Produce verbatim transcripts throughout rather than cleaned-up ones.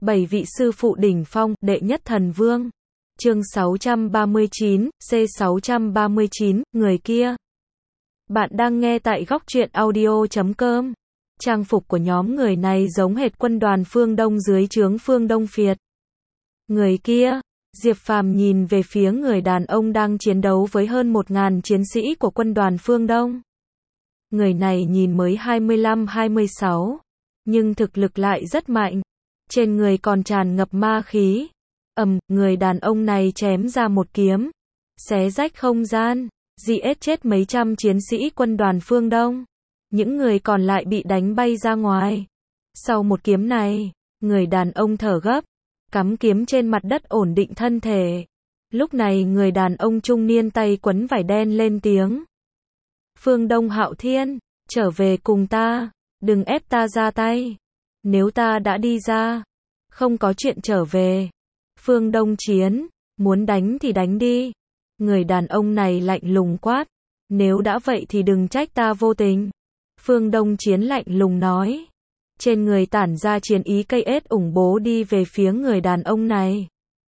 Bảy vị sư phụ đỉnh phong, đệ nhất thần vương. Chương sáu trăm ba mươi chín, C sáu trăm ba mươi chín, người kia. Bạn đang nghe tại góc truyện audio chấm com. Trang phục của nhóm người này giống hệt quân đoàn phương Đông dưới trướng phương Đông Phiệt. Người kia, Diệp Phàm nhìn về phía người đàn ông đang chiến đấu với hơn một ngàn chiến sĩ của quân đoàn phương Đông. Người này nhìn mới hai mươi lăm hai mươi sáu, nhưng thực lực lại rất mạnh. Trên người còn tràn ngập ma khí. Ầm, người đàn ông này chém ra một kiếm, xé rách không gian, giết chết mấy trăm chiến sĩ quân đoàn phương Đông. Những người còn lại bị đánh bay ra ngoài. Sau một kiếm này, người đàn ông thở gấp, cắm kiếm trên mặt đất ổn định thân thể. Lúc này người đàn ông trung niên tay quấn vải đen lên tiếng. Phương Đông Hạo Thiên, trở về cùng ta, đừng ép ta ra tay. Nếu ta đã đi ra, không có chuyện trở về. Phương Đông Chiến, muốn đánh thì đánh đi. Người đàn ông này lạnh lùng quát. Nếu đã vậy thì đừng trách ta vô tình. Phương Đông Chiến lạnh lùng nói. Trên người tản ra chiến ý cây ết ủng bố đi về phía người đàn ông này.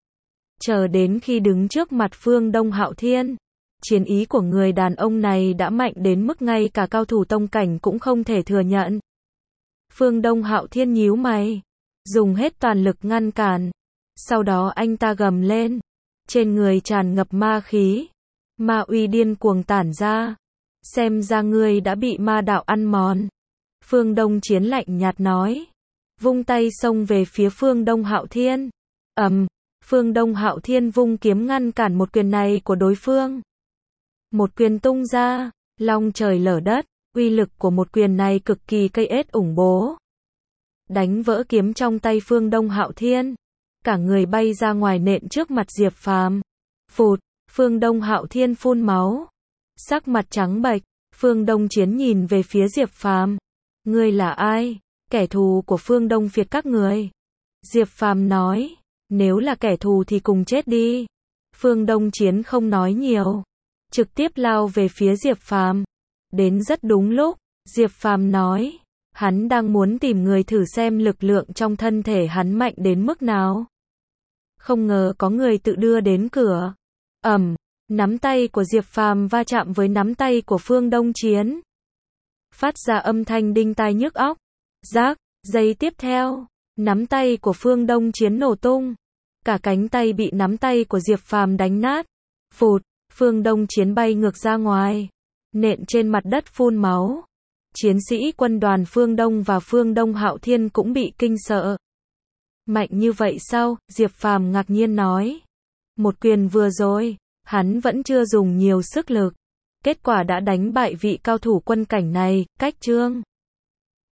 Chờ đến khi đứng trước mặt Phương Đông Hạo Thiên, chiến ý của người đàn ông này đã mạnh đến mức ngay cả cao thủ tông cảnh cũng không thể thừa nhận. Phương Đông Hạo Thiên nhíu mày, dùng hết toàn lực ngăn cản. Sau đó anh ta gầm lên, trên người tràn ngập ma khí, ma uy điên cuồng tản ra. Xem ra ngươi đã bị ma đạo ăn mòn. Phương Đông Chiến lạnh nhạt nói, vung tay xông về phía Phương Đông Hạo Thiên. Ầm, Phương Đông Hạo Thiên vung kiếm ngăn cản một quyền này của đối phương. Một quyền tung ra, long trời lở đất, uy lực của một quyền này cực kỳ cây ết ủng bố. Đánh vỡ kiếm trong tay Phương Đông Hạo Thiên, cả người bay ra ngoài nện trước mặt Diệp Phàm. Phụt, Phương Đông Hạo Thiên phun máu, sắc mặt trắng bệch. Phương Đông Chiến nhìn về phía Diệp Phàm. Ngươi là ai? Kẻ thù của Phương Đông Phiệt các người. Diệp Phàm nói, nếu là kẻ thù thì cùng chết đi. Phương Đông Chiến không nói nhiều, trực tiếp lao về phía Diệp Phàm. Đến rất đúng lúc, Diệp Phàm nói, hắn đang muốn tìm người thử xem lực lượng trong thân thể hắn mạnh đến mức nào. Không ngờ có người tự đưa đến cửa. Ầm, nắm tay của Diệp Phàm va chạm với nắm tay của Phương Đông Chiến, phát ra âm thanh đinh tai nhức óc. Rác, giây tiếp theo, nắm tay của Phương Đông Chiến nổ tung, cả cánh tay bị nắm tay của Diệp Phàm đánh nát. Phụt, Phương Đông Chiến bay ngược ra ngoài, nện trên mặt đất phun máu. Chiến sĩ quân đoàn phương Đông và Phương Đông Hạo Thiên cũng bị kinh sợ. Mạnh như vậy sao? Diệp Phàm ngạc nhiên nói. Một quyền vừa rồi, hắn vẫn chưa dùng nhiều sức lực, kết quả đã đánh bại vị cao thủ quân cảnh này. Cách chương